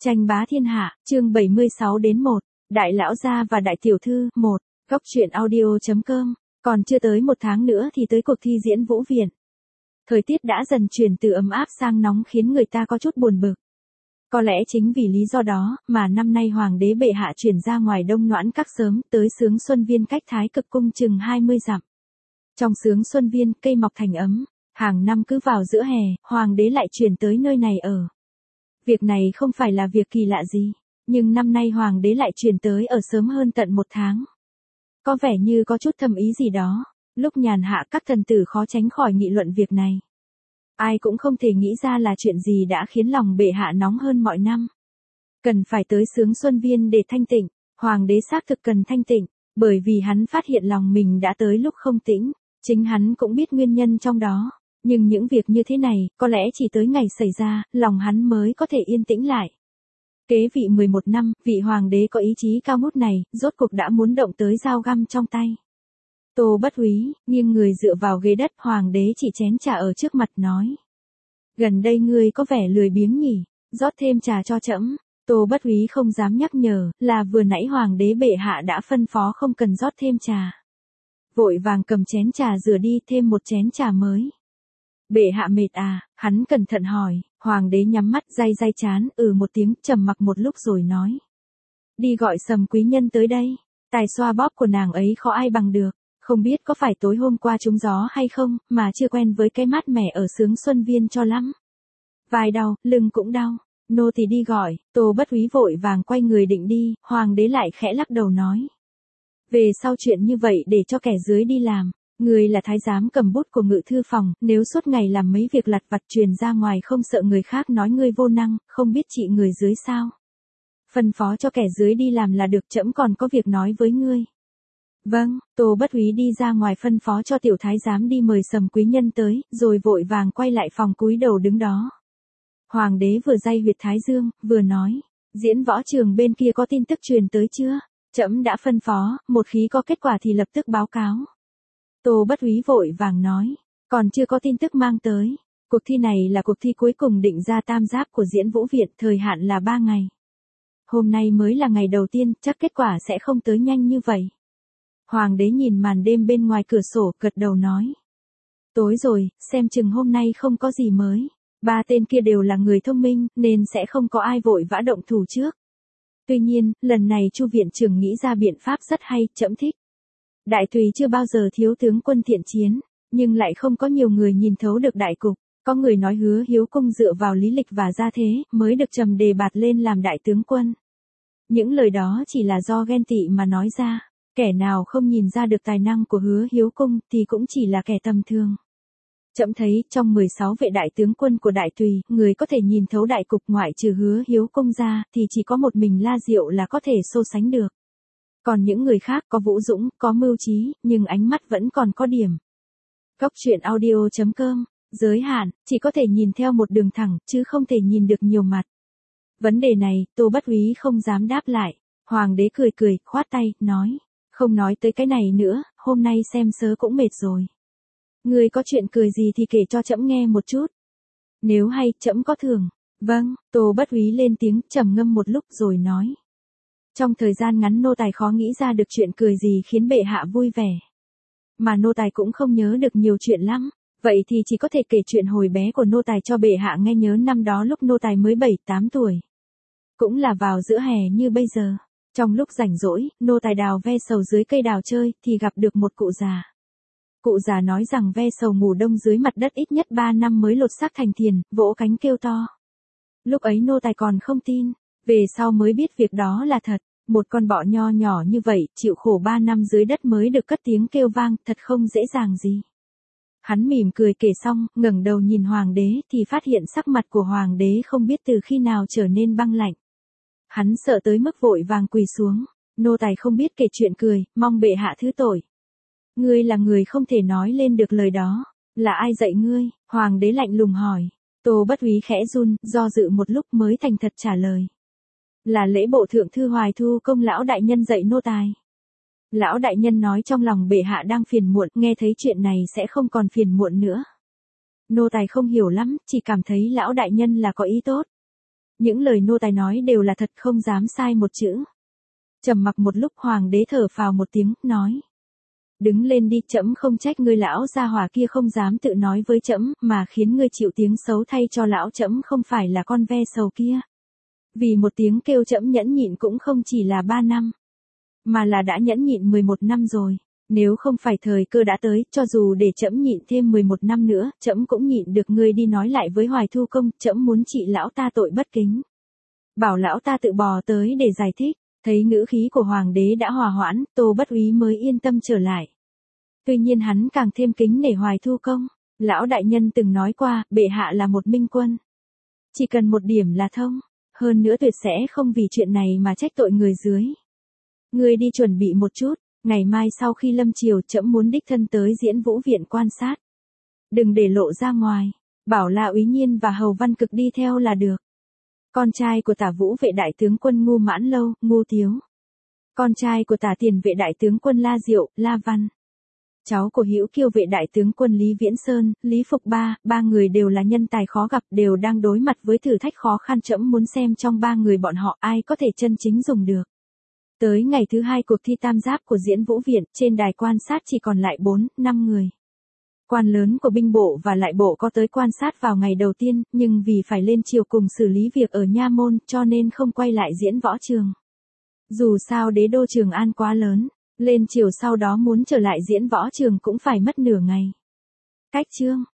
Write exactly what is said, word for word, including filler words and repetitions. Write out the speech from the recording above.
Tranh bá thiên hạ, chương bảy mươi sáu đến một, Đại lão gia và đại tiểu thư, một, Góc truyện audio.com, còn chưa tới một tháng nữa thì tới cuộc thi diễn vũ viện. Thời tiết đã dần chuyển từ ấm áp sang nóng khiến người ta có chút buồn bực. Có lẽ chính vì lý do đó mà năm nay hoàng đế bệ hạ chuyển ra ngoài Đông Noãn Các sớm tới Sướng Xuân Viên cách Thái Cực Cung chừng hai mươi dặm. Trong Sướng Xuân Viên, cây mọc thành ấm, hàng năm cứ vào giữa hè, hoàng đế lại chuyển tới nơi này ở. Việc này không phải là việc kỳ lạ gì, nhưng năm nay hoàng đế lại chuyển tới ở sớm hơn tận một tháng. Có vẻ như có chút thâm ý gì đó, lúc nhàn hạ các thần tử khó tránh khỏi nghị luận việc này. Ai cũng không thể nghĩ ra là chuyện gì đã khiến lòng bệ hạ nóng hơn mọi năm. Cần phải tới Sướng Xuân Viên để thanh tịnh, hoàng đế xác thực cần thanh tịnh, bởi vì hắn phát hiện lòng mình đã tới lúc không tĩnh, chính hắn cũng biết nguyên nhân trong đó. Nhưng những việc như thế này, có lẽ chỉ tới ngày xảy ra, lòng hắn mới có thể yên tĩnh lại. Kế vị mười một năm, vị hoàng đế có ý chí cao ngút này, rốt cuộc đã muốn động tới dao găm trong tay. Tô Bất Úy, nghiêng người dựa vào ghế đất, hoàng đế chỉ chén trà ở trước mặt nói. Gần đây ngươi có vẻ lười biếng nhỉ, rót thêm trà cho trẫm. Tô Bất Úy không dám nhắc nhở, là vừa nãy hoàng đế bệ hạ đã phân phó không cần rót thêm trà. Vội vàng cầm chén trà rửa đi, thêm một chén trà mới. Bệ hạ mệt à, hắn cẩn thận hỏi, hoàng đế nhắm mắt day day chán, ừ một tiếng, trầm mặc một lúc rồi nói. Đi gọi Sầm quý nhân tới đây, tài xoa bóp của nàng ấy khó ai bằng được, không biết có phải tối hôm qua trúng gió hay không, mà chưa quen với cái mát mẻ ở Sướng Xuân Viên cho lắm. Vai đau, lưng cũng đau, nô thì đi gọi. Tô Bất Úy vội vàng quay người định đi, hoàng đế lại khẽ lắc đầu nói. Về sau chuyện như vậy để cho kẻ dưới đi làm. Người là thái giám cầm bút của ngự thư phòng, nếu suốt ngày làm mấy việc lặt vặt truyền ra ngoài không sợ người khác nói ngươi vô năng, không biết trị người dưới sao. Phân phó cho kẻ dưới đi làm là được, trẫm còn có việc nói với ngươi. Vâng, Tô Bất Úy đi ra ngoài phân phó cho tiểu thái giám đi mời Sầm quý nhân tới, rồi vội vàng quay lại phòng cúi đầu đứng đó. Hoàng đế vừa day huyệt thái dương, vừa nói, diễn võ trường bên kia có tin tức truyền tới chưa? Trẫm đã phân phó, một khi có kết quả thì lập tức báo cáo. Tô Bất Úy vội vàng nói, còn chưa có tin tức mang tới. Cuộc thi này là cuộc thi cuối cùng định ra tam giáp của diễn vũ viện, thời hạn là ba ngày. Hôm nay mới là ngày đầu tiên, chắc kết quả sẽ không tới nhanh như vậy. Hoàng đế nhìn màn đêm bên ngoài cửa sổ, gật đầu nói. Tối rồi, xem chừng hôm nay không có gì mới. Ba tên kia đều là người thông minh, nên sẽ không có ai vội vã động thủ trước. Tuy nhiên, lần này Chu viện trưởng nghĩ ra biện pháp rất hay, trẫm thích. Đại tùy chưa bao giờ thiếu tướng quân thiện chiến, nhưng lại không có nhiều người nhìn thấu được đại cục. Có người nói Hứa Hiếu Công dựa vào lý lịch và gia thế, mới được trầm đề bạt lên làm đại tướng quân. Những lời đó chỉ là do ghen tị mà nói ra, kẻ nào không nhìn ra được tài năng của Hứa Hiếu Công thì cũng chỉ là kẻ tầm thường. Trẫm thấy, trong mười sáu vệ đại tướng quân của đại tùy, người có thể nhìn thấu đại cục ngoại trừ Hứa Hiếu Công ra, thì chỉ có một mình La Diệu là có thể so sánh được. Còn những người khác có vũ dũng, có mưu trí, nhưng ánh mắt vẫn còn có điểm. Góc truyện audio.com, giới hạn, chỉ có thể nhìn theo một đường thẳng, chứ không thể nhìn được nhiều mặt. Vấn đề này, Tô Bất Úy không dám đáp lại. Hoàng đế cười cười, khoát tay, nói. Không nói tới cái này nữa, hôm nay xem sớ cũng mệt rồi. Người có chuyện cười gì thì kể cho trẫm nghe một chút. Nếu hay, trẫm có thưởng. Vâng, Tô Bất Úy lên tiếng, trầm ngâm một lúc rồi nói. Trong thời gian ngắn nô tài khó nghĩ ra được chuyện cười gì khiến bệ hạ vui vẻ. Mà nô tài cũng không nhớ được nhiều chuyện lắm, vậy thì chỉ có thể kể chuyện hồi bé của nô tài cho bệ hạ nghe. Nhớ năm đó lúc nô tài mới bảy tám tuổi. Cũng là vào giữa hè như bây giờ. Trong lúc rảnh rỗi, nô tài đào ve sầu dưới cây đào chơi, thì gặp được một cụ già. Cụ già nói rằng ve sầu ngủ đông dưới mặt đất ít nhất ba năm mới lột xác thành thiền, vỗ cánh kêu to. Lúc ấy nô tài còn không tin, về sau mới biết việc đó là thật. Một con bọ nho nhỏ như vậy, chịu khổ ba năm dưới đất mới được cất tiếng kêu vang, thật không dễ dàng gì. Hắn mỉm cười kể xong, ngẩng đầu nhìn hoàng đế thì phát hiện sắc mặt của hoàng đế không biết từ khi nào trở nên băng lạnh. Hắn sợ tới mức vội vàng quỳ xuống, nô tài không biết kể chuyện cười, mong bệ hạ thứ tội. Ngươi là người không thể nói lên được lời đó, là ai dạy ngươi? Hoàng đế lạnh lùng hỏi. Tô Bất Úy khẽ run, do dự một lúc mới thành thật trả lời. Là lễ bộ thượng thư Hoài Thu Công lão đại nhân dạy nô tài. Lão đại nhân nói trong lòng bệ hạ đang phiền muộn, nghe thấy chuyện này sẽ không còn phiền muộn nữa. Nô tài không hiểu lắm, chỉ cảm thấy lão đại nhân là có ý tốt. Những lời nô tài nói đều là thật, không dám sai một chữ. Trầm mặc một lúc, hoàng đế thở phào một tiếng, nói. Đứng lên đi, trẫm không trách ngươi, lão gia hỏa kia không dám tự nói với trẫm, mà khiến ngươi chịu tiếng xấu thay cho lão trẫm không phải là con ve sầu kia. Vì một tiếng kêu trẫm nhẫn nhịn cũng không chỉ là ba năm, mà là đã nhẫn nhịn mười một năm rồi. Nếu không phải thời cơ đã tới, cho dù để trẫm nhịn thêm mười một năm nữa, trẫm cũng nhịn được. Ngươi đi nói lại với Hoài Thu Công, trẫm muốn trị lão ta tội bất kính. Bảo lão ta tự bò tới để giải thích. Thấy ngữ khí của hoàng đế đã hòa hoãn, Tô Bất Úy mới yên tâm trở lại. Tuy nhiên hắn càng thêm kính nể Hoài Thu Công. Lão đại nhân từng nói qua, bệ hạ là một minh quân. Chỉ cần một điểm là thông. Hơn nữa tuyệt sẽ không vì chuyện này mà trách tội người dưới. Ngươi đi chuẩn bị một chút, ngày mai sau khi lâm triều trẫm muốn đích thân tới Diễn Vũ viện quan sát. Đừng để lộ ra ngoài, bảo La Úy Nhiên và Hầu Văn Cực đi theo là được. Con trai của Tả Vũ vệ đại tướng quân Ngu Mãn Lâu, Ngu Tiếu. Con trai của Tả Tiền vệ đại tướng quân La Diệu, La Văn. Cháu của Hữu Kiêu vệ đại tướng quân Lý Viễn Sơn, Lý Phục Ba, ba người đều là nhân tài khó gặp, đều đang đối mặt với thử thách khó khăn. Trẫm muốn xem trong ba người bọn họ ai có thể chân chính dùng được. Tới ngày thứ hai cuộc thi tam giáp của Diễn Vũ viện, trên đài quan sát chỉ còn lại bốn, năm người. Quan lớn của binh bộ và lại bộ có tới quan sát vào ngày đầu tiên, nhưng vì phải lên triều cùng xử lý việc ở nha môn, cho nên không quay lại diễn võ trường. Dù sao đế đô Trường An quá lớn, lên triều sau đó muốn trở lại diễn võ trường cũng phải mất nửa ngày. Cách chương